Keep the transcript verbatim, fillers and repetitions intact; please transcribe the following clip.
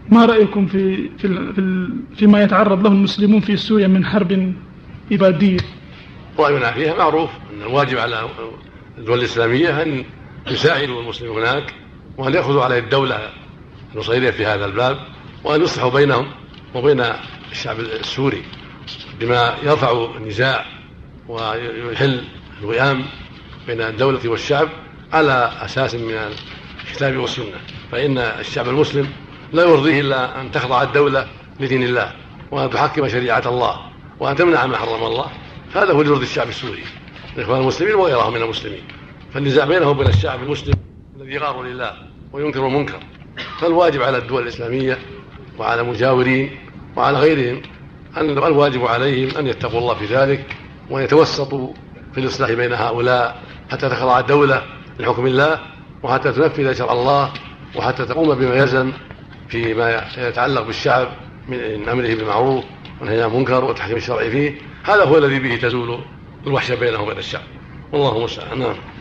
ما رأيكم في في في فيما يتعرض له المسلمون في سوريا من حرب إبادية؟ رأينا فيها معروف، أن الواجب على الدول الإسلامية أن يساعدوا المسلمين هناك، وأن يأخذوا على الدولة النصيرية في هذا الباب، وأن يصلحوا بينهم وبين الشعب السوري بما يرفع النزاع ويحل الوئام بين الدولة والشعب على أساس من الكتاب والسنة. فإن الشعب المسلم لا يرضيه إلا أن تخضع الدولة لدين الله، وأن تحكم شريعة الله، وأن تمنع ما حرم الله. هذا هو يرضي الشعب السوري، الإخوان المسلمين وغيرهم من المسلمين. فالنزاع بينه وبين الشعب المسلم الذي يغار لله وينكر المنكر. فالواجب على الدول الإسلامية وعلى مجاورين وعلى غيرهم أن الواجب عليهم أن يتقوا الله في ذلك، وأن يتوسطوا في الإصلاح بين هؤلاء حتى تخضع الدولة لحكم الله، وحتى تنفذ شرع الله، وحتى تقوم بما يلزم فيما يتعلق بالشعب من أمره بالمعروف والنهي عن المنكر والتحكيم الشرعي فيه. هذا هو الذي به تزول الوحشة بينه وبين الشعب، والله المستعان. نعم.